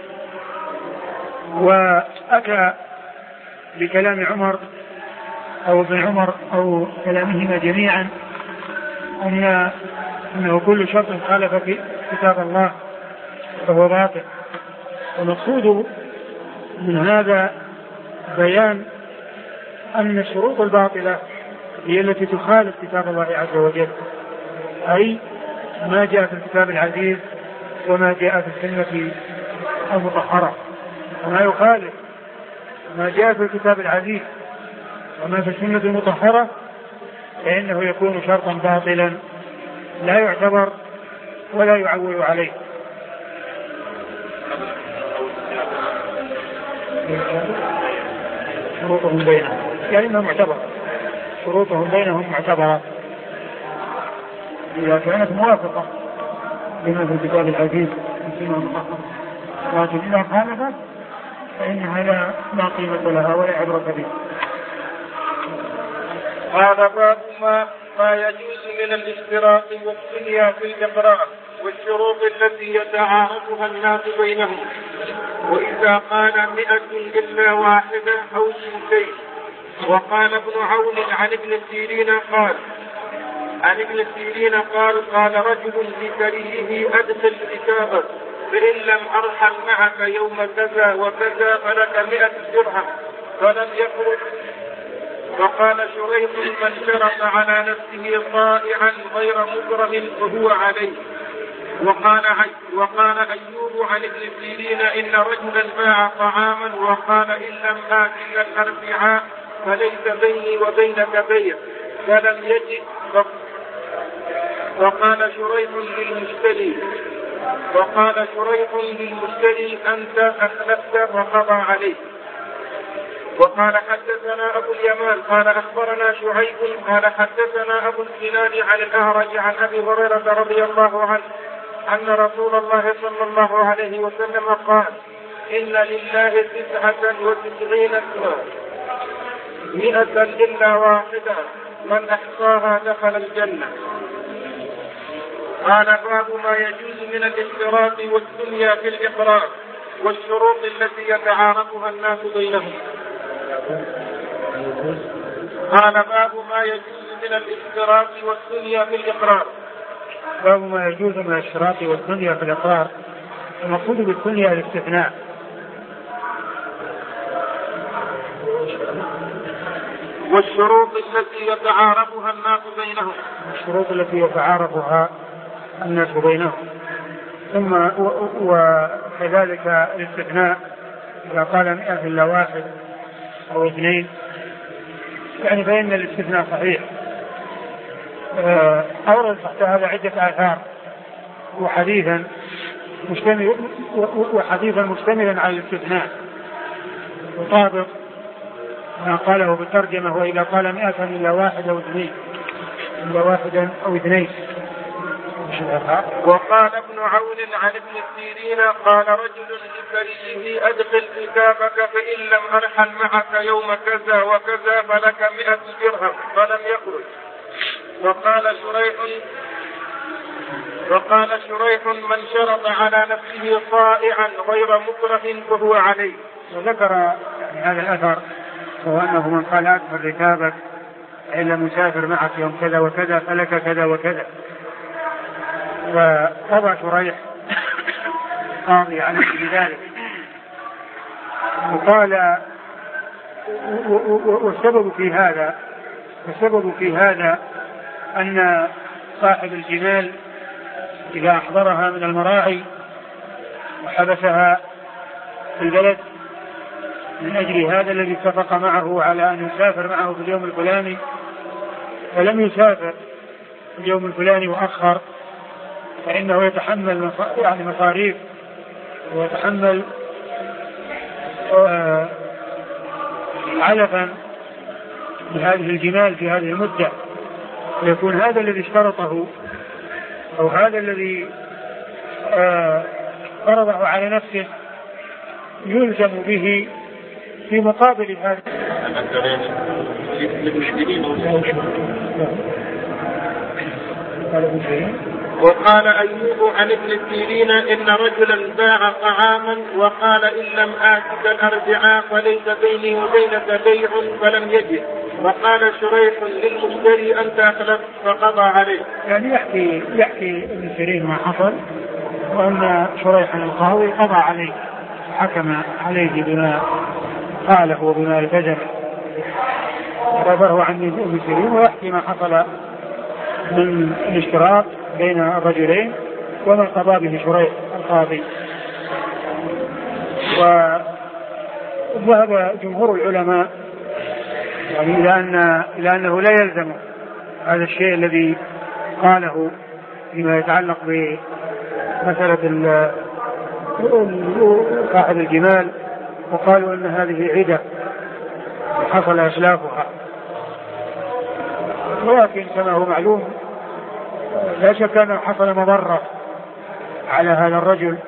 وأتى بكلام عمر أو ابن عمر أو كلامهما جميعا أن أنه كل شرط خالف في كتاب الله فهو باطل. والمقصود من هذا بيان أن الشروط الباطلة هي التي تخالف كتاب الله عز وجل، أي ما جاء في الكتاب العزيز وما جاء في السنة المطهرة. وما يخالف ما جاء في الكتاب العزيز وما في السنة المطهرة فإنه يكون شرطا باطلا لا يعتبر ولا يعول عليه. شروطهم بينهم يعني انها معتبرة، شروطهم بينهم معتبرة إذا كانت موافقة لما في الكتاب العزيز والسنة المطهرة، لكن إذا خالفت فإنها لا قيمة لها ولا عبرة بها. هذا باب ما, ما يجوز من الاشتراك والدنيا في الإقرار والشروط التي يتعارفها الناس بينهم، وإذا قال مئة إلا واحدة أو سنتين. وقال ابن عون عن ابن سيرين قال عن ابن سيرين قال قال رجل لكريه: أدخل كتابك فإن لم أرحل معك يوم كذا وكذا فلك مئة درهم، فلم يخرج. وقال شريح: من شرط على نفسه طائعا غير مكره فهو عليه. وقال وقال أيوب عن ابن سيرين: إن رجلا باع طعاما وقال: إن لم آتي الأربعاء فليس بيني وبينك بيع، فلم يجد. وقال شريح للمشتري وقال شريح للمشتري: أنت أخلفت وقضى عليه. وقال حدثنا أبو اليمان قال أخبرنا شعيب قال حدثنا أبو السنان عن الأعرج عن أبي هريرة رضي الله عنه أن رسول الله صلى الله عليه وسلم قال: إن لله تسعة وتسعين اسما مئة إلا واحدة من أحصاها دخل الجنة. قال: باب ما يجوز من الاشتراك والدنيا في الإقرار والشروط التي يتعارفها الناس بينهم. قال: باب ما يجوز من الاشتراك والدنيا في الإقرار. باب ما يجوز من الاشتراك والدنيا في الإقرار. المقصود بالدنيا الاستثناء، والشروط التي يتعارفها الناس بينهم الشروط التي يتعارفها الناس بينهم ثم وكذلك الاستثناء إذا قال مئة إلا واحد أو اثنين، يعني فإن الاستثناء صحيح. أورد تحت هذا عدة آثار وحديثا مشتمل وحديثا مشتملا على الاستثناء يطابق ما قاله بالترجمة: وإذا قال مئة إلا واحد أو اثنين إلا واحدا أو اثنين. وقال ابن عون عن ابن سيرين قال رجل لكريه: أدخل كتابك فإن لم أرحل معك يوم كذا وكذا فلك مئة درهم، فلم يخرج. وقال شريح وقال شريح: من شرط على نفسه طائعا غير مكره فهو عليه. وذكر يعني هذا الأثر وهو أنه من قال: أدخل كتابك إلا مسافر معك يوم كذا وكذا فلك كذا وكذا. وقضى شريح القاضي عليه بذلك. وقال والسبب في هذا والسبب في هذا أن صاحب الجمال إذا أحضرها من المراعي وحبسها في البلد من أجل هذا الذي اتفق معه على أن يسافر معه في اليوم الفلاني فلم يسافر في اليوم الفلاني وأخر، فإنه يتحمل يعني مصاريف ويتحمل آه علفا بهذه الجمال في هذه المدة، ويكون هذا الذي اشترطه أو هذا الذي آه فرضه على نفسه يلزم به في مقابل هذا. وقال أيوب عن ابن سيرين إن رجلا باع طعاما وقال إن لم آتك الأربعاء فليس بيني وبينك بيع فلم يجد، وقال شريح للمشتري أنت أخلف فقضى عليه. يعني يحكي يحكي ابن سيرين ما حصل، وأن شريح القاضي قضى عليه حكم عليه بما قاله وبما التزم، رفعه عن ابن سيرين ويحكي ما حصل من الاشتراك بين الرجلين وما قضى به شريح القاضي. وذهب جمهور العلماء يعني إلى أن إلى أنه لا يلزم هذا الشيء الذي قاله فيما يتعلق بمسألة صاحب الجمال، وقالوا أن هذه عدة حصل إخلافها. ولكن كما هو معلوم لا شك أنه حصل مضرة على هذا الرجل،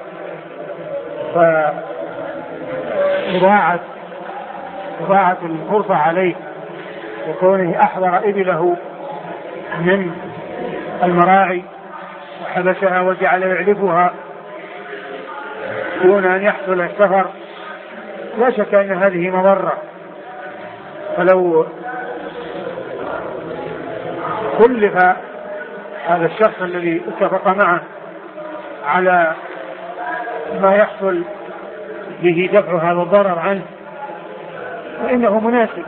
فإضاعت إضاعت الفرصة عليه وكونه أحضر إبله من المراعي وحبسها وجعل يعلفها دون أن يحصل السفر، لا شك أن هذه مضرة. فلو كلف هذا الشخص الذي اتفق معه على ما يحصل به دفع هذا الضرر عنه فإنه مناسب.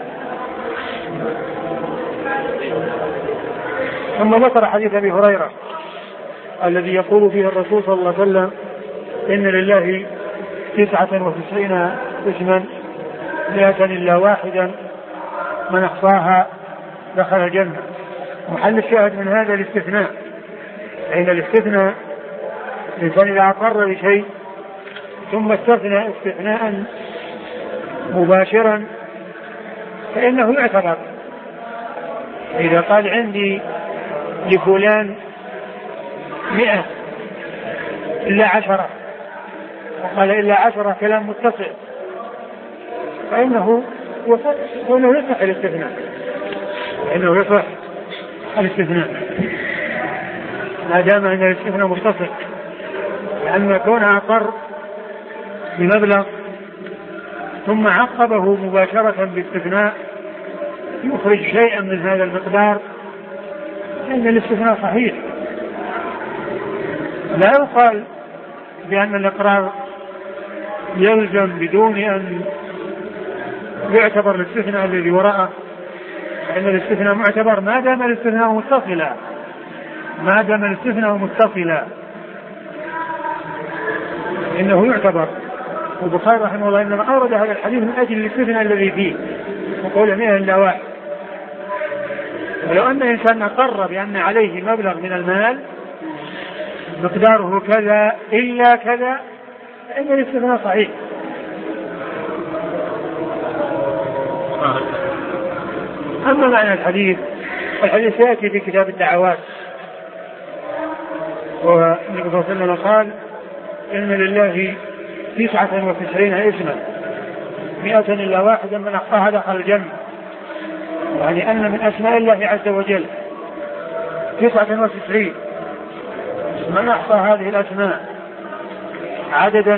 ثم ذكر حديث أبي هريرة الذي يقول فيه الرسول صلى الله عليه وسلم إن لله تسعة وتسعين اسما مئة إلا واحدا من أحصاها دخل الجنة. محل الشاهد من هذا الاستثناء، حين الاستثناء الإنسان إذا أقر بشيء ثم استثنى استثناء مباشرا فإنه يعتبر. إذا قال عندي لفلان مئة إلا عشرة وقال إلا عشرة كلام متصل فإنه يصح فإنه يصح الاستثناء فإنه يصح الاستثناء ما دام أن الاستثناء متصل، لأن كونه أقر بمبلغ ثم عقبه مباشرة باستثناء يخرج شيئا من هذا المقدار لأن الاستثناء صحيح. لا يقال بأن الإقرار يلزم بدون أن يعتبر الاستثناء الذي وراءه، فإن الاستثناء معتبر ما دام الاستثناء متصلا ما دام الاستثناء متصلا إنه يعتبر. والبخاري رحمه الله إنما أورد هذا الحديث من أجل الاستثناء الذي فيه وقول مئة إلا واحد. ولو أن إنسان أقر بأن عليه مبلغ من المال مقداره كذا إلا كذا فإن الاستثناء صحيح. أما معنى الحديث الحديث يأتي في كتاب الدعوات، والنبي صلى الله عليه وسلم قال إن لله تسعة وتسعين اسما مئة إلا واحدا من أحصاها دخل الجنة، يعني أن من أسماء الله عز وجل تسعة وتسعين من أحصى هذه الأسماء عددا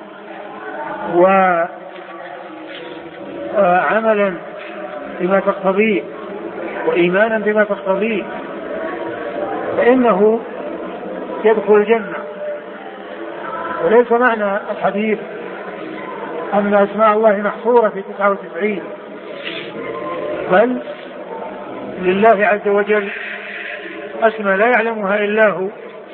وعملا بما تقتضيه وإيمانا بما تقتضيه فإنه يدخل الجنة. وليس معنى الحديث أن أسماء الله محصورة في تسعة وتسعين، بل لله عز وجل أسماء لا يعلمها إلا هو،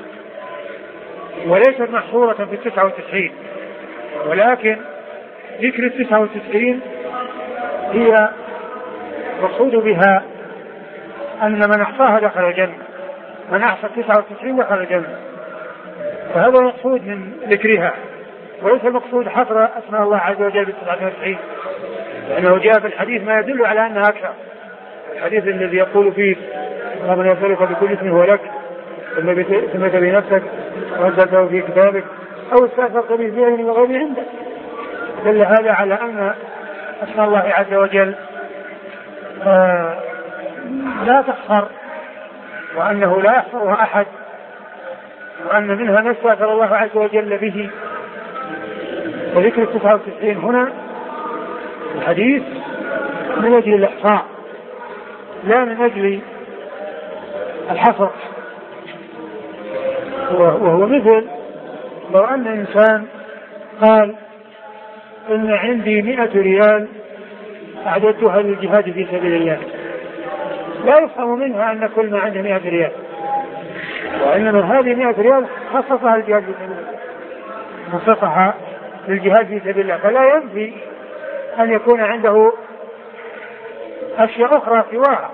وليست محصورة في التسعة وتسعين، ولكن ذكر التسعة وتسعين هي مقصود بها أن من أحصاها دخل الجنة، من أحصى التسعة وتسعين دخل الجنة، فهذا مقصود من ذكرها، وليس المقصود حصر أسماء الله عز وجل بالتسعة وتسعين، لأنه جاء في الحديث ما يدل على أنها أكثر. الحديث الذي يقول فيه اللهم يسألك بكل اسم هو لك سميت بنفسك وأنزلته في كتابك أو استأثرت به في علم الغيب عندك، دل هذا على أن أسماء الله عز وجل آه لا تحصر، وأنه لا يحصرها أحد، وأن منها ما استأثر الله عز وجل به. وذكر التسعة وتسعين هنا الحديث من أجل الإحصاء لا من أجل الحصر، وهو مثل لو أن إنسان قال إن عندي مئة ريال أعددتها للجهاد في سبيل الله، لا يفهم منها أن كل ما عنده مئة ريال، وإنما هذه مئة ريال خصصها للجهاد في سبيل الله، خصصها للجهاد في سبيل الله، فلا ينفي أن يكون عنده أشياء أخرى سواها،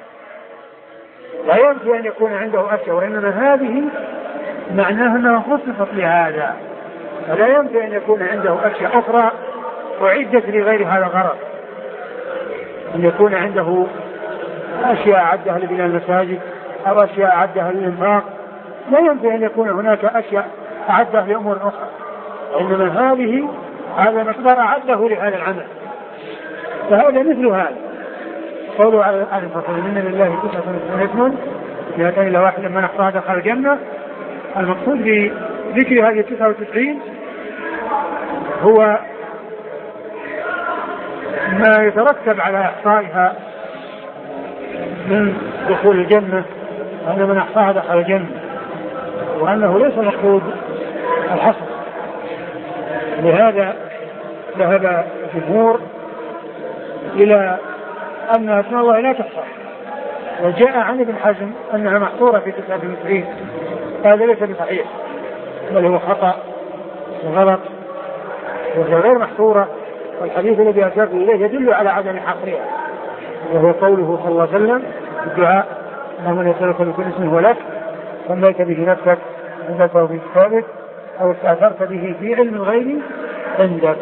لا ينفي أن يكون عنده أشياء، وإنما هذه معناها أنها خصصت لهذا، فلا ينفي أن يكون عنده أشياء أخرى أعدت لغير هذا الغرض، أن يكون عنده أشياء أعدها لبناء المساجد أو أشياء أعدها للإنفاق، لا ينفي أن يكون هناك أشياء أعدها لأمور أخرى، إنما هذه هذا مقدار أعده لهذا العمل، فهذا مثل هذا قولوا على الفصل من لله تسعة وتسعين يأتي إلى واحد من أحصاها دخل الجنة. المقصود بذكر هذه التسعة وتسعين هو ما يترتب على إحصائها من دخول الجنة، أن من أحصاها دخل الجنة، وأنه ليس مقصود الحصر. لهذا ذهب الجمهور إلى أن أسماء الله لا تحصى، وجاء عن ابن حزم أنها محصورة في تسعة وتسعين، هذا ليس بصحيح، بل هو خطأ وغلط، وهي غير محصورة، والحديث الذي أشرت إليه يدل على عدم حصرها، وهو قوله صلى الله عليه وسلم الدعاء اللهم يسألك بكل اسم هو لك سميت به نفسك أنزلته في كتابك أو استأثرت به في علم الغيب عندك.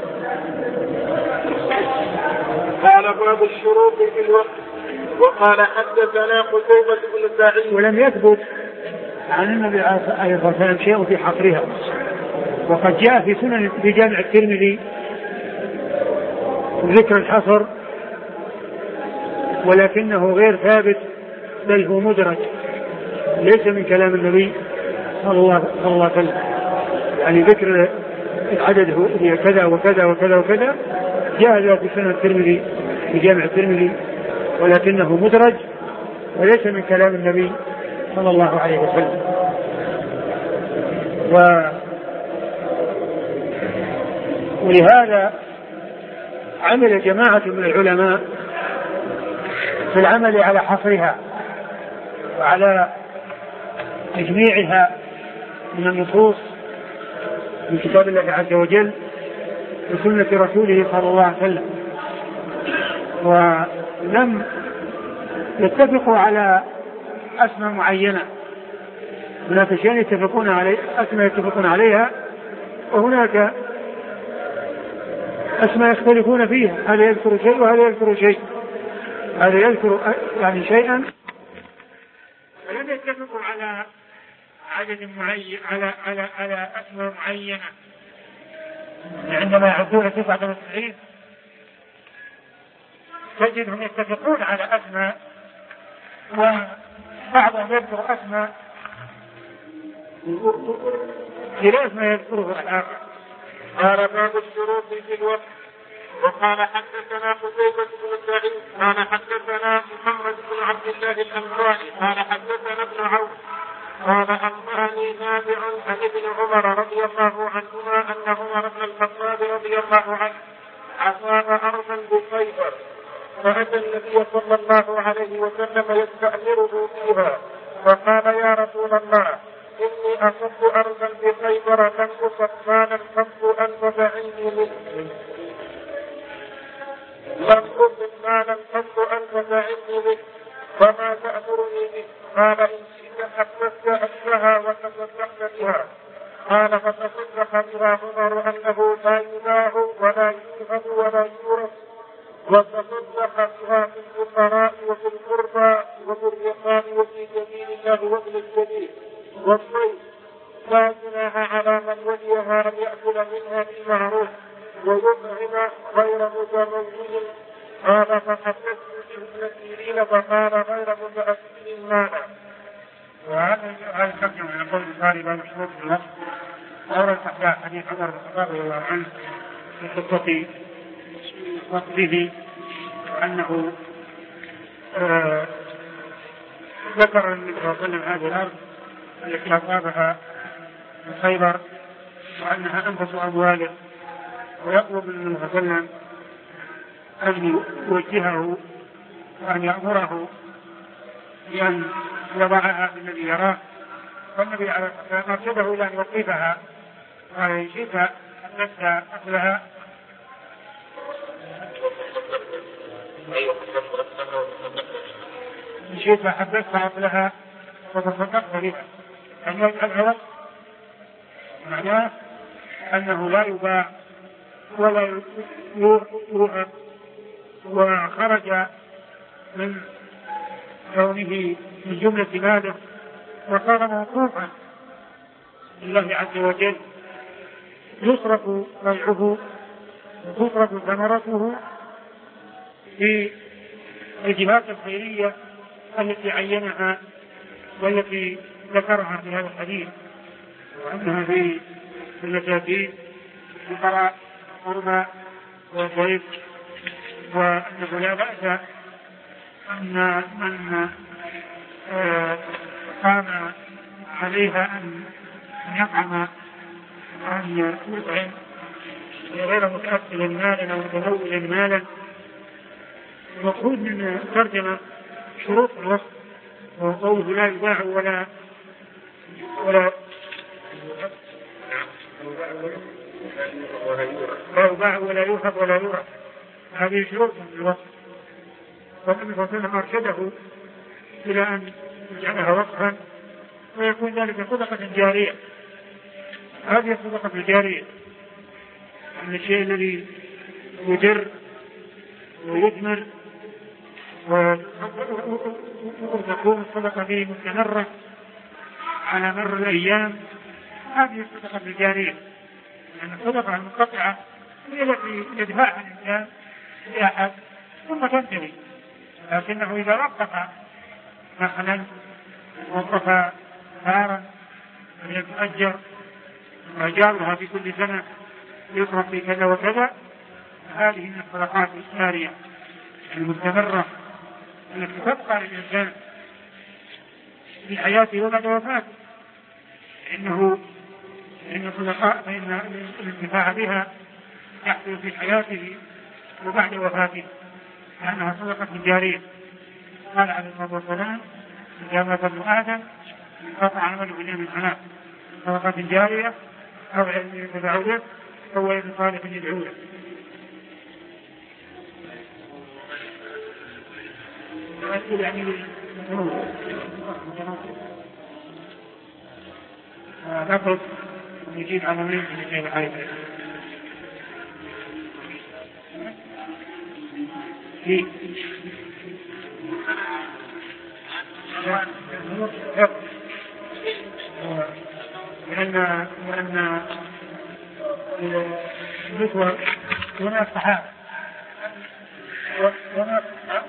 قال باب الشروط في الوقت. وقال حدثنا قتيبة بن سعيد. ولم يثبت عن النبي عليه الصلاة والسلام شيء في حصرها، وقد جاء في سنن في جامع الترمذي ذكر الحصر، ولكنه غير ثابت، بل هو مدرج، ليس من كلام النبي صلى الله عليه وسلم، يعني ذكر العدد هو كذا وكذا وكذا وكذا جاء في سنن الترمذي في جامع الترمذي، ولكنه مدرج وليس من كلام النبي صلى الله عليه وسلم. و ولهذا عمل جماعة من العلماء في العمل على حصرها وعلى تجميعها من النصوص من كتاب الله عز وجل وسنة رسوله صلى الله عليه وسلم، ولم يتفقوا على أسماء معينة، هناك أشياء يتفقون عليه أسماء يتفقون عليها، وهناك أسماء يختلفون فيها، هذا يذكر شيء وهذا يذكر شيء، هذا يذكر يعني شيئا، فلم يتفقوا على عدد معين على على على أسماء معينة. عندما يعدون تسعة وتسعين تجدهم يتفقون على أسماء، وبعضهم يذكر أسماء خلاف ما يذكره الآخر. قال باب الشروط في الوقت. وقال حدثنا قتيبة بن سعيد قال حدثنا محمد بن عبد الله الأنصاري قال حدثنا ابن عوف قال أخبرني نافع عن ابن عمر رضي الله عنهما خيبر فأتى النبي صلى الله عليه وسلم يستأمره فيها فقال يا رسول الله إني أصبت أرضا بخيبر لم أصب مالا قط أنفذ عندي منه لم أصب مالا قط أنفذ عندي منه فما تأمرني به؟ قال إن شئت حبست أهلها وتصدقت بها. قال فتصدق بها عمر أنه لا يباع ولا يوهب ولا يورث وتصدق بها في الفقراء وفي القربى وفي الرقاب وفي سبيل الله وابن السبيل والصيد لا جناح على من وليها أن يأكل منها بالمعروف ويطعم غير متروج. قال فحدثت ابن سيرين فقال غير متأكل مالا. وهذا الحكم من قول البخاري باب شروط الوقت أورد أحياء حديث عمر بن الخطاب رضي الله عنه في خطبة وقته أنه آه ذكر النبي صلى الله عليه وسلم هذه الأرض التي أصابها من خيبر وأنها أنفس أمواله ويطلب من النبي صلى الله عليه وسلم أن يوجهه وأن يأمره بأن يضعها بالذي يراه. فالنبي عليه الصلاة والسلام أرشده إلى أن يوقفها قال إن شئت حدثت أكلها إن شئت حدثت أكلها وتصدقت بها أن يجعلها وقت معناه أنه لا يباع ولا يوهب وخرج من كونه من جملة ماله وصار موقوفا لله عز وجل يصرف بيعه وتصرف ثمرته في الجهات الخيرية التي عينها والتي ذكرها في هذا الحديث وأنها في المساكين الفقراء والقربى والضيف وأنه لا بأس أن من قام عليها أن يطعم أن يطعم غير متأكل مالا أو متزوج مالا. المقصود من ترجمة شروط الوصف وقوله لا يباع ولا ولا لا يباع ولا يوهب ولا يورث. هذه شروط الوصف. والنبي صلى الله عليه وسلم أرشده إلى أن يجعلها وقفا ويكون ذلك صدقة جارية. هذه الصدقة الجارية من الشيء الذي يدر ويثمر وتكون الصدقة به مستمرة على مر الأيام. هذه الصدقة الجارية لأن الصدقة المنقطعة هي التي يدفعها الإنسان لأحد ثم تنتهي. لكنه إذا وقف مثلا وقف نارا يتأجر وأجارها في كل سنة يصرف في كذا وكذا هذه من الصدقات الجارية المستمرة التي تبقى للإنسان في حياته وبعد وفاته. إنه إن الصدقات فإن الانتفاع بها يحصل في حياته وبعد وفاته لأنها صدقة جارية. قال عليه الصلاة والسلام إذا مات ابن آدم انقطع عمله إلى من ثلاث صدقة جارية أو علم ينتفع به أو ولد صالح يدعو له. يعني نقص يجيب على مين في شيء عايزه في لأن لأن النسوة هناك صحابة هناك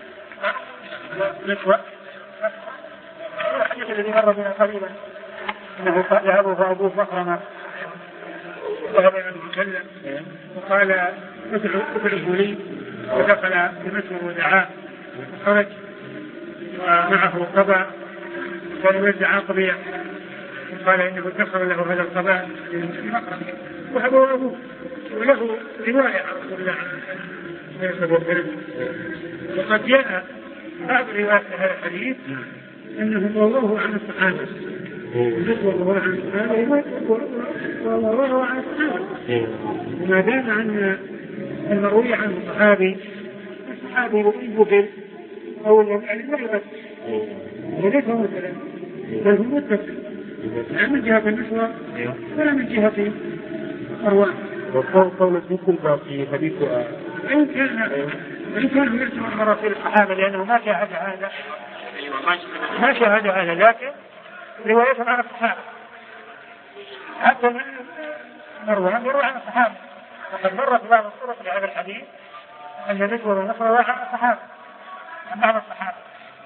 نسوة الحديث الذي مر بنا قريبا أنه ذهبوا فأبوه فقرنا وهذا يتكلم وقال ادعوا لي ودخل بمثل ودعاه وخرج ومعه قضاء كان يوزع قضية قال إنه ادخر له هذا القضاء وهو أبوه وله رواية عن رسول الله عليه الصلاة والسلام. وقد جاء بعض روايات هذا الحديث أنه رواه عن الصحابة ورواه عن الصحابة ورواه عن الصحابة. وما دام عن المروي عن الصحابي الصحابي يبقل أو يعني لا يبقل وليس هو الكلام بل هو متصل لا من جهة النسوة ولا من جهة أرواح. وقال قول الذكر في حديث إن كان إن كان يرسم مراسيل الصحابة لأنه ما شاهد هذا ما شاهد هذا لكن رواية عن الصحابة حتى مروان يروي عن الصحابة. وقد مر في بعض الصورة في هذا الحديث أن نسوة ونصر رواه عن الصحابة عن بعض الصحابة.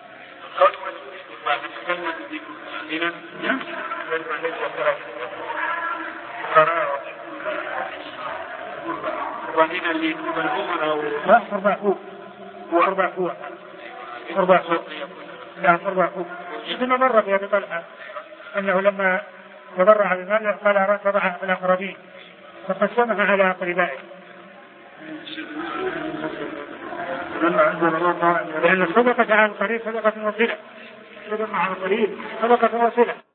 وهنا اللي بالأمر لا أربع فوق وأربع فوق أربع فوق لا أربع فوق. ثم مر في أبي طلحة أنه لما تضرع بماله قال أراد تضعها بالأقربين فقسمها على أقربائه لأن الصدقة عن قريب صدقة وصلة صدقة عن قريب صدقة وصلة.